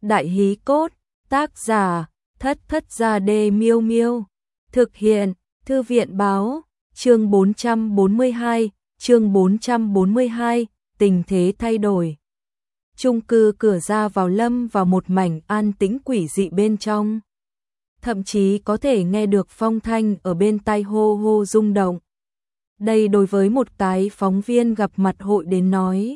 Đại hí cốt, tác giả, Thất Thất Gia Đê Miêu Miêu. Thực hiện, Thư viện báo, chương 442, tình thế thay đổi. Chung cư cửa ra vào lâm vào một mảnh an tĩnh quỷ dị bên trong. Thậm chí có thể nghe được phong thanh ở bên tai hô hô rung động. Đây đối với một cái phóng viên gặp mặt hội đến nói.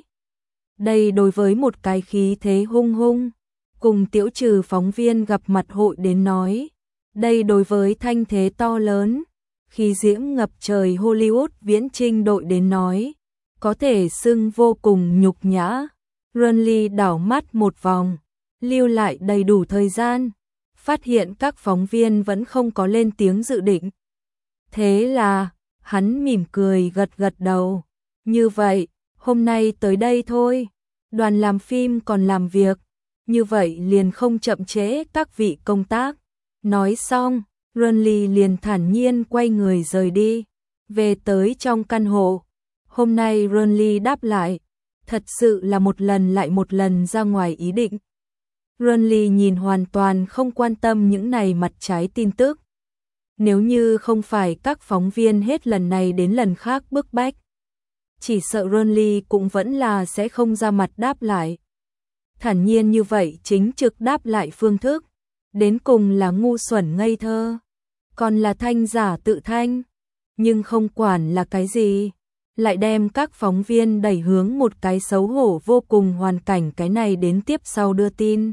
Đây đối với một cái khí thế hung hung, cùng Tiễu Trừ phóng viên gặp mặt hội đến nói. Đây đối với thanh thế to lớn, khí diễm ngập trời Hollywood viễn trinh đội đến nói. Có thể xưng vô cùng nhục nhã. Runley đảo mắt một vòng, lưu lại đầy đủ thời gian, phát hiện các phóng viên vẫn không có lên tiếng dự định. Thế là, hắn mỉm cười gật gật đầu. Như vậy, hôm nay tới đây thôi. Đoàn làm phim còn làm việc, như vậy liền không chậm trễ các vị công tác. Nói xong, Runley liền thản nhiên quay người rời đi, về tới trong căn hộ. Hôm nay Runley đáp lại, thật sự là một lần lại một lần ra ngoài ý định. Runley nhìn hoàn toàn không quan tâm những này mặt trái tin tức. Nếu như không phải các phóng viên hết lần này đến lần khác bức bách, chỉ sợ Runley cũng vẫn là sẽ không ra mặt đáp lại. Thản nhiên như vậy chính trực đáp lại phương thức, đến cùng là ngu xuẩn ngây thơ, còn là thanh giả tự thanh, nhưng không quản là cái gì, lại đem các phóng viên đẩy hướng một cái xấu hổ vô cùng hoàn cảnh cái này đến tiếp sau đưa tin.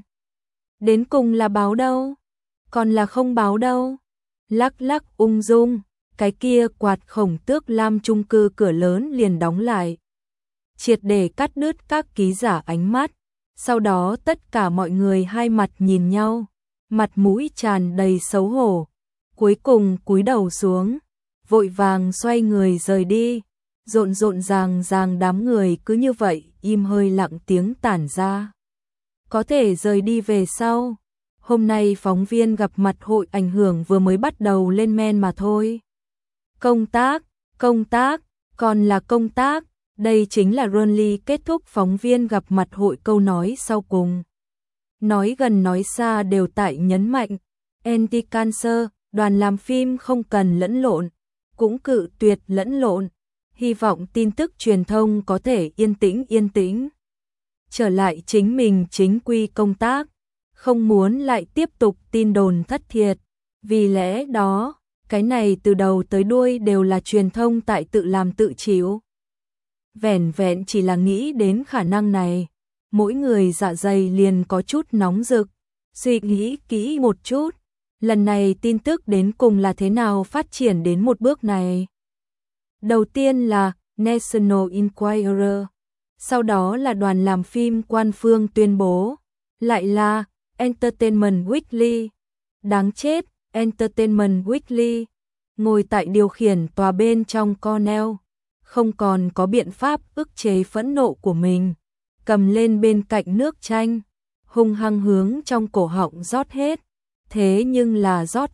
Đến cùng là báo đâu, còn là không báo đâu. Lắc lắc ung dung, cái kia quạt khổng tước lam chung cư cửa lớn liền đóng lại. Triệt để cắt đứt các ký giả ánh mắt, sau đó tất cả mọi người hai mặt nhìn nhau, mặt mũi tràn đầy xấu hổ, cuối cùng cúi đầu xuống, vội vàng xoay người rời đi. Rộn rộn ràng ràng đám người cứ như vậy im hơi lặng tiếng tản ra. Có thể rời đi về sau. Hôm nay phóng viên gặp mặt hội ảnh hưởng vừa mới bắt đầu lên men mà thôi. Công tác, còn là công tác. Đây chính là Runley kết thúc phóng viên gặp mặt hội câu nói sau cùng. Nói gần nói xa đều tại nhấn mạnh. Anti-cancer, đoàn làm phim không cần lẫn lộn, cũng cự tuyệt lẫn lộn. Hy vọng tin tức truyền thông có thể yên tĩnh. Trở lại chính mình chính quy công tác, không muốn lại tiếp tục tin đồn thất thiệt. Vì lẽ đó, cái này từ đầu tới đuôi đều là truyền thông tại tự làm tự chịu. Vẻn vẹn chỉ là nghĩ đến khả năng này, mỗi người dạ dày liền có chút nóng rực, suy nghĩ kỹ một chút. Lần này tin tức đến cùng là thế nào phát triển đến một bước này. Đầu tiên là National Enquirer, sau đó là đoàn làm phim quan phương tuyên bố, lại là Entertainment Weekly. Đáng chết, Entertainment Weekly, ngồi tại điều khiển tòa bên trong Cornell, không còn có biện pháp ức chế phẫn nộ của mình, cầm lên bên cạnh nước chanh, hung hăng hướng trong cổ họng rót hết. Thế nhưng là rót,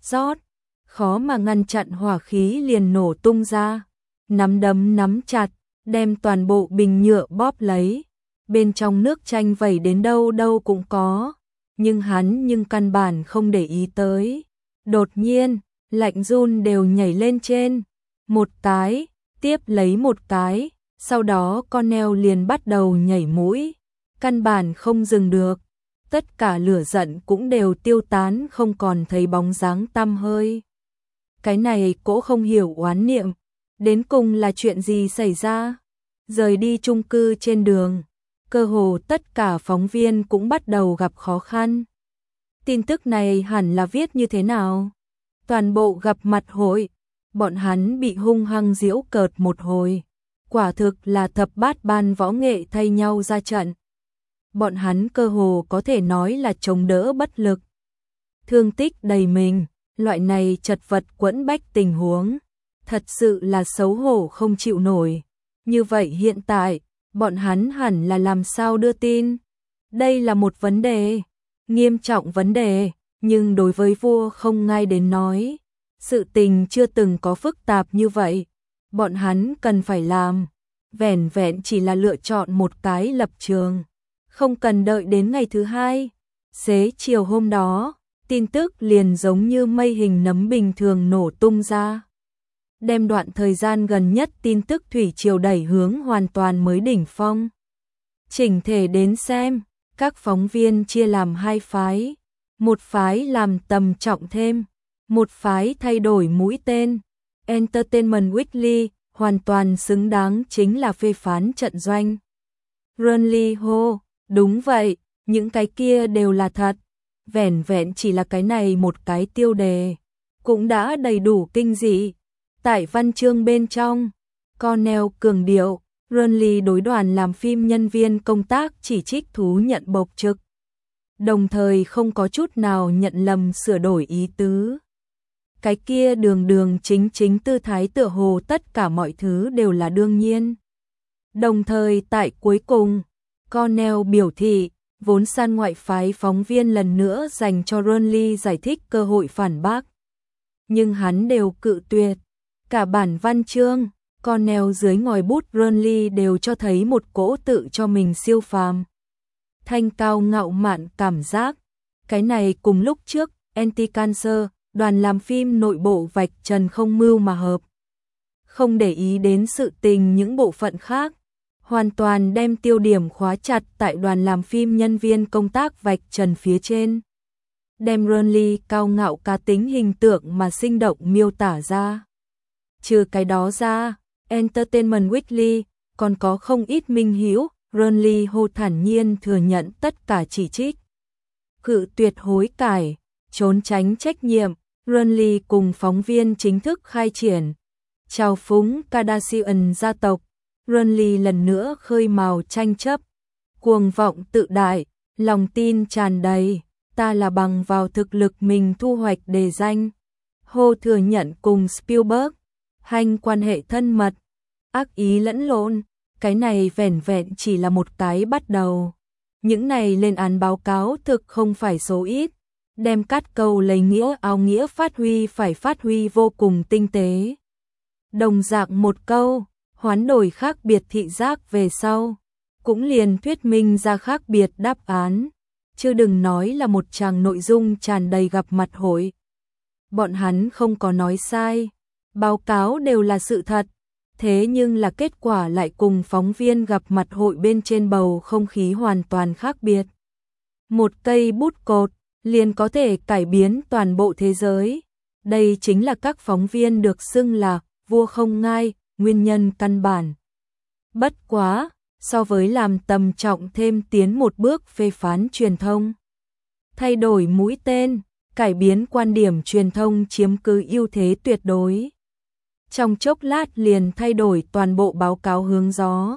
khó mà ngăn chặn hỏa khí liền nổ tung ra. Nắm đấm nắm chặt, đem toàn bộ bình nhựa bóp lấy. Bên trong nước chanh vẩy đến đâu đâu cũng có, nhưng hắn căn bản không để ý tới. Đột nhiên, lạnh run đều nhảy lên trên. Một cái, tiếp lấy một cái, sau đó Cornell liền bắt đầu nhảy mũi. Căn bản không dừng được. Tất cả lửa giận cũng đều tiêu tán không còn thấy bóng dáng tăm hơi. Cái này cỗ không hiểu oán niệm. Đến cùng là chuyện gì xảy ra? Rời đi chung cư trên đường, cơ hồ tất cả phóng viên cũng bắt đầu gặp khó khăn. Tin tức này hẳn là viết như thế nào? Toàn bộ gặp mặt hội, bọn hắn bị hung hăng giễu cợt một hồi. Quả thực là thập bát ban võ nghệ thay nhau ra trận. Bọn hắn cơ hồ có thể nói là chống đỡ bất lực. Thương tích đầy mình, loại này chật vật quẫn bách tình huống. Thật sự là xấu hổ không chịu nổi. Như vậy hiện tại, bọn hắn hẳn là làm sao đưa tin? Đây là một vấn đề, nghiêm trọng vấn đề, nhưng đối với vua không ngai đến nói. Sự tình chưa từng có phức tạp như vậy. Bọn hắn cần phải làm, vẻn vẹn chỉ là lựa chọn một cái lập trường. Không cần đợi đến ngày thứ hai, Xế chiều hôm đó, tin tức liền giống như mây hình nấm bình thường nổ tung ra. Đem đoạn thời gian gần nhất tin tức thủy triều đẩy hướng hoàn toàn mới đỉnh phong. Chỉnh thể đến xem, các phóng viên chia làm hai phái. Một phái làm tầm trọng thêm, một phái thay đổi mũi tên. Entertainment Weekly hoàn toàn xứng đáng chính là phê phán trận doanh. Runley hô, đúng vậy, những cái kia đều là thật. Vẻn vẹn chỉ là cái này một cái tiêu đề, cũng đã đầy đủ kinh dị. Tại văn chương bên trong, Cornell cường điệu, Runley đối đoàn làm phim nhân viên công tác chỉ trích thú nhận bộc trực. Đồng thời không có chút nào nhận lầm sửa đổi ý tứ. Cái kia đường đường chính tư thái tựa hồ tất cả mọi thứ đều là đương nhiên. Đồng thời tại cuối cùng, Cornell biểu thị, vốn san ngoại phái phóng viên lần nữa dành cho Runley giải thích cơ hội phản bác. Nhưng hắn đều cự tuyệt. Cả bản văn chương, Cornell dưới ngòi bút Runley đều cho thấy một cỗ tự cho mình siêu phàm. Thanh cao ngạo mạn cảm giác. Cái này cùng lúc trước, Anti-Cancer, đoàn làm phim nội bộ vạch trần không mưu mà hợp. Không để ý đến sự tình những bộ phận khác. Hoàn toàn đem tiêu điểm khóa chặt tại đoàn làm phim nhân viên công tác vạch trần phía trên. Đem Runley cao ngạo cá tính hình tượng mà sinh động miêu tả ra. Trừ cái đó ra, Entertainment Weekly còn có không ít minh hữu, Runley hô thản nhiên thừa nhận tất cả chỉ trích. Cự tuyệt hối cải, trốn tránh trách nhiệm, Runley cùng phóng viên chính thức khai triển. Chào phúng Kardashian gia tộc, Runley lần nữa khơi mào tranh chấp. Cuồng vọng tự đại, lòng tin tràn đầy, ta là bằng vào thực lực mình thu hoạch đề danh. Hô thừa nhận cùng Spielberg, hành quan hệ thân mật, ác ý lẫn lộn, cái này vẻn vẹn chỉ là một cái bắt đầu. Những này lên án báo cáo thực không phải số ít, đem cắt câu lấy nghĩa áo nghĩa phải phát huy vô cùng tinh tế. Đồng dạng một câu, hoán đổi khác biệt thị giác về sau, cũng liền thuyết minh ra khác biệt đáp án, chứ đừng nói là một tràng nội dung tràn đầy gặp mặt hội. Bọn hắn không có nói sai, báo cáo đều là sự thật, thế nhưng là kết quả lại cùng phóng viên gặp mặt hội bên trên bầu không khí hoàn toàn khác biệt. Một cây bút cột liền có thể cải biến toàn bộ thế giới. Đây chính là các phóng viên được xưng là vua không ngai, nguyên nhân căn bản. Bất quá, so với làm tầm trọng thêm tiến một bước phê phán truyền thông. Thay đổi mũi tên, cải biến quan điểm truyền thông chiếm cứ ưu thế tuyệt đối. Trong chốc lát liền thay đổi toàn bộ báo cáo hướng gió.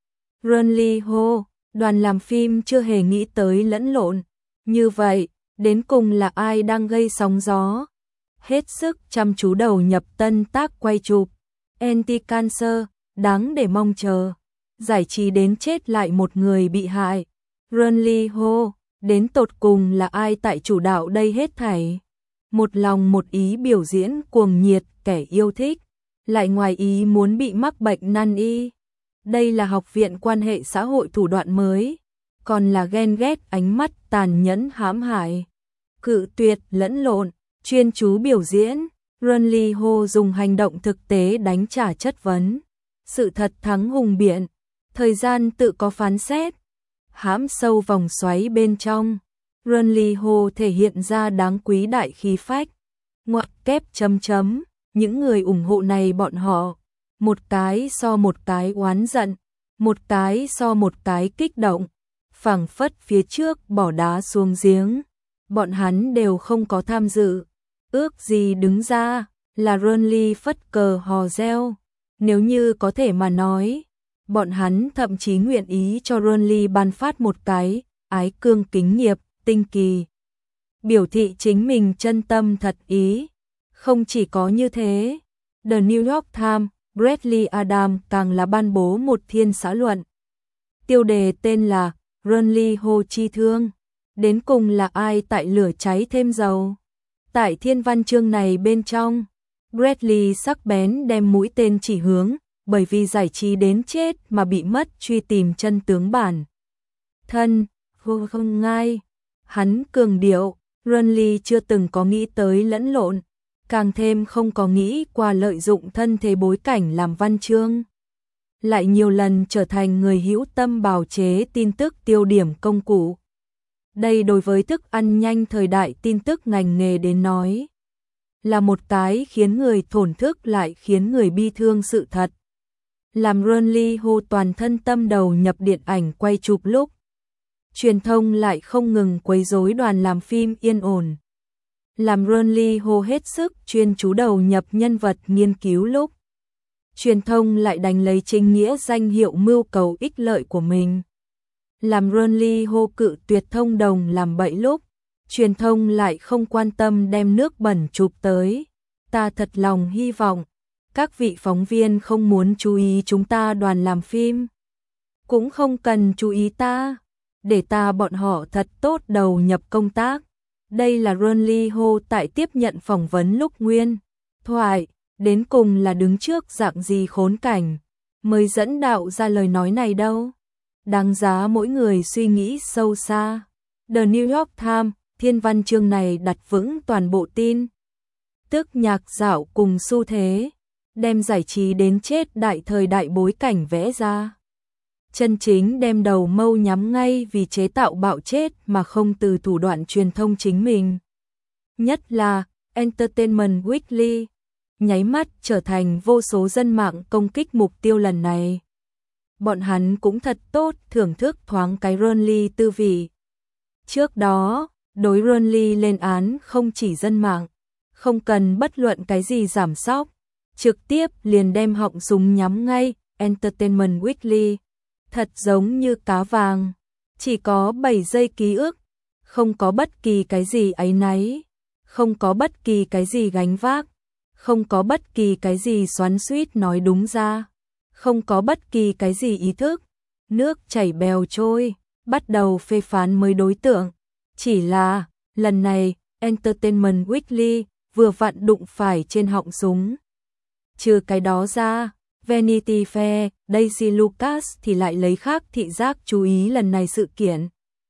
Runley hô, đoàn làm phim chưa hề nghĩ tới lẫn lộn. Như vậy, đến cùng là ai đang gây sóng gió? Hết sức chăm chú đầu nhập tân tác quay chụp. Anti-Cancer, đáng để mong chờ. Giải trí đến chết lại một người bị hại. Runley hô, đến tột cùng là ai tại chủ đạo đây hết thảy? Một lòng một ý biểu diễn cuồng nhiệt kẻ yêu thích, lại ngoài ý muốn bị mắc bệnh nan y. Đây là học viện quan hệ xã hội thủ đoạn mới, còn là ghen ghét ánh mắt tàn nhẫn hãm hại. Cự tuyệt lẫn lộn, chuyên chú biểu diễn, Runley hô dùng hành động thực tế đánh trả chất vấn. Sự thật thắng hùng biện, thời gian tự có phán xét. Hãm sâu vòng xoáy bên trong, Runley hô thể hiện ra đáng quý đại khí phách. Ngoặc kép chấm chấm, những người ủng hộ này bọn họ, một cái so một cái oán giận, một cái so một cái kích động, phảng phất phía trước bỏ đá xuống giếng. Bọn hắn đều không có tham dự, ước gì đứng ra, là Runley phất cờ hò reo. Nếu như có thể mà nói, bọn hắn thậm chí nguyện ý cho Runley ban phát một cái ái cương kính nghiệp, tinh kỳ. Biểu thị chính mình chân tâm thật ý. Không chỉ có như thế, The New York Times, Bradley Adams càng là ban bố một thiên xã luận. Tiêu đề tên là Runley hô chi thương. Đến cùng là ai tại lửa cháy thêm dầu? Tại thiên văn chương này bên trong, Bradley sắc bén đem mũi tên chỉ hướng, bởi vì giải trí đến chết mà bị mất truy tìm chân tướng bản thân, vô không ngai. Hắn cường điệu, Renly chưa từng có nghĩ tới lẫn lộn, càng thêm không có nghĩ qua lợi dụng thân thế bối cảnh làm văn chương. Lại nhiều lần trở thành người hữu tâm bào chế tin tức tiêu điểm công cụ. Đây đối với thức ăn nhanh thời đại tin tức ngành nghề đến nói, là một cái khiến người thổn thức lại khiến người bi thương sự thật. Làm Renly Ho toàn thân tâm đầu nhập điện ảnh quay chụp lúc, truyền thông lại không ngừng quấy rối đoàn làm phim yên ổn. Làm Renly Ho hết sức chuyên chú đầu nhập nhân vật nghiên cứu lúc, truyền thông lại đánh lấy chính nghĩa danh hiệu mưu cầu ích lợi của mình. Làm Renly Ho cự tuyệt thông đồng làm bậy lúc, truyền thông lại không quan tâm đem nước bẩn chụp tới. Ta thật lòng hy vọng các vị phóng viên không muốn chú ý chúng ta đoàn làm phim, cũng không cần chú ý ta, để ta bọn họ thật tốt đầu nhập công tác. Đây là Renly Ho tại tiếp nhận phỏng vấn lúc nguyên thoại, đến cùng là đứng trước dạng gì khốn cảnh mới dẫn đạo ra lời nói này đâu. Đáng giá mỗi người suy nghĩ sâu xa. The New York Times, thiên văn chương này đặt vững toàn bộ tin tức nhạc dạo cùng xu thế, đem giải trí đến chết đại thời đại bối cảnh vẽ ra. Chân chính đem đầu mâu nhắm ngay vì chế tạo bạo chết mà không từ thủ đoạn truyền thông chính mình. Nhất là Entertainment Weekly, nháy mắt trở thành vô số dân mạng công kích mục tiêu lần này. Bọn hắn cũng thật tốt thưởng thức thoáng cái Renly tư vị. Trước đó, đối Renly lên án không chỉ dân mạng, không cần bất luận cái gì giảm sóc, trực tiếp liền đem họng súng nhắm ngay Entertainment Weekly. Thật giống như cá vàng, chỉ có 7 giây ký ức, không có bất kỳ cái gì áy náy, không có bất kỳ cái gì gánh vác, không có bất kỳ cái gì xoắn xuýt nói đúng ra, không có bất kỳ cái gì ý thức, nước chảy bèo trôi, bắt đầu phê phán mới đối tượng. Chỉ là, lần này, Entertainment Weekly vừa vặn đụng phải trên họng súng. Trừ cái đó ra, Vanity Fair, Daisy Lucas thì lại lấy khác thị giác chú ý lần này sự kiện.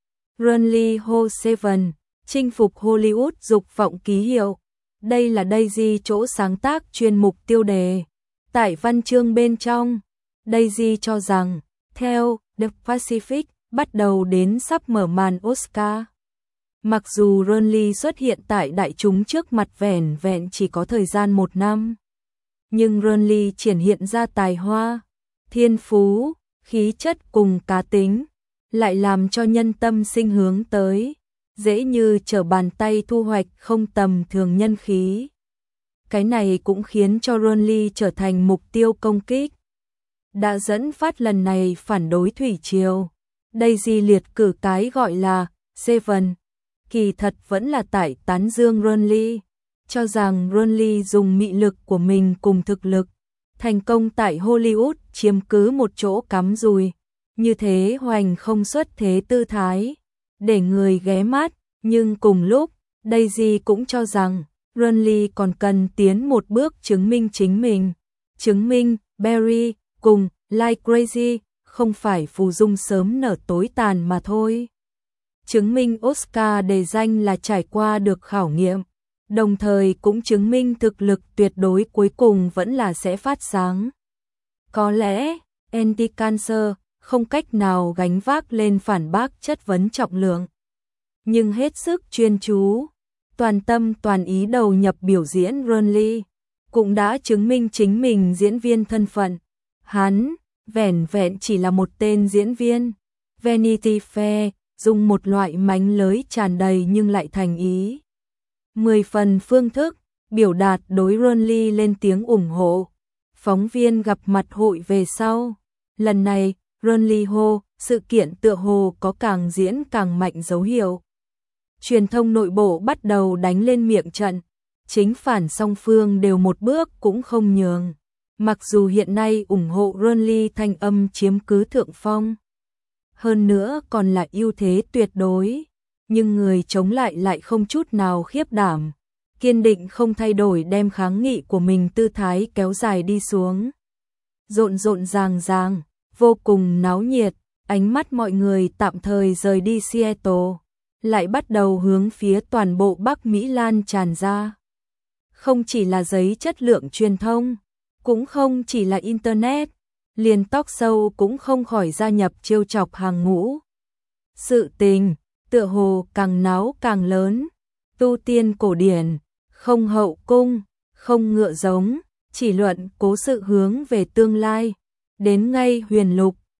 Renly Ho Seven, chinh phục Hollywood dục vọng ký hiệu. Đây là Daisy chỗ sáng tác chuyên mục tiêu đề. Tại văn chương bên trong, Daisy cho rằng, theo The Pacific, bắt đầu đến sắp mở màn Oscar. Mặc dù Renly xuất hiện tại đại chúng trước mặt vẻn vẹn chỉ có thời gian 1 năm. Nhưng Renly triển hiện ra tài hoa, thiên phú, khí chất cùng cá tính, lại làm cho nhân tâm sinh hướng tới, dễ như trở bàn tay thu hoạch không tầm thường nhân khí. Cái này cũng khiến cho Renly trở thành mục tiêu công kích. Đã dẫn phát lần này phản đối thủy triều. Daisy liệt cử cái gọi là Seven, kỳ thật vẫn là tại tán dương Renly, cho rằng Renly dùng mị lực của mình cùng thực lực, thành công tại Hollywood chiếm cứ một chỗ cắm rùi, như thế hoành không xuất thế tư thái, để người ghé mắt, nhưng cùng lúc, Daisy cũng cho rằng, Renly còn cần tiến một bước chứng minh chính mình, chứng minh Barry cùng Like Crazy không phải phù dung sớm nở tối tàn mà thôi. Chứng minh Oscar đề danh là trải qua được khảo nghiệm, đồng thời cũng chứng minh thực lực tuyệt đối cuối cùng vẫn là sẽ phát sáng. Có lẽ, Andy Cancer không cách nào gánh vác lên phản bác chất vấn trọng lượng, nhưng hết sức chuyên chú, toàn tâm toàn ý đầu nhập biểu diễn Renly, cũng đã chứng minh chính mình diễn viên thân phận. Hắn, vẻn vẹn chỉ là một tên diễn viên. Vanity Fair dùng một loại mánh lới tràn đầy nhưng lại thành ý 10 phần phương thức, biểu đạt đối Renly lên tiếng ủng hộ. Phóng viên gặp mặt hội về sau. Lần này, Renly Ho, sự kiện tựa hồ có càng diễn càng mạnh dấu hiệu. Truyền thông nội bộ bắt đầu đánh lên miệng trận. Chính phản song phương đều một bước cũng không nhường. Mặc dù hiện nay ủng hộ Renly thanh âm chiếm cứ thượng phong, hơn nữa còn là ưu thế tuyệt đối, nhưng người chống lại không chút nào khiếp đảm, kiên định không thay đổi đem kháng nghị của mình tư thái kéo dài đi xuống. Rộn rộn ràng ràng, vô cùng náo nhiệt, ánh mắt mọi người tạm thời rời đi Seattle, lại bắt đầu hướng phía toàn bộ Bắc Mỹ lan tràn ra. Không chỉ là giấy chất lượng truyền thông, cũng không chỉ là Internet, liền talk show cũng không khỏi gia nhập trêu chọc hàng ngũ. Sự tình, tựa hồ càng náo càng lớn, tu tiên cổ điển, không hậu cung, không ngựa giống, chỉ luận cố sự hướng về tương lai, đến ngay huyền lục,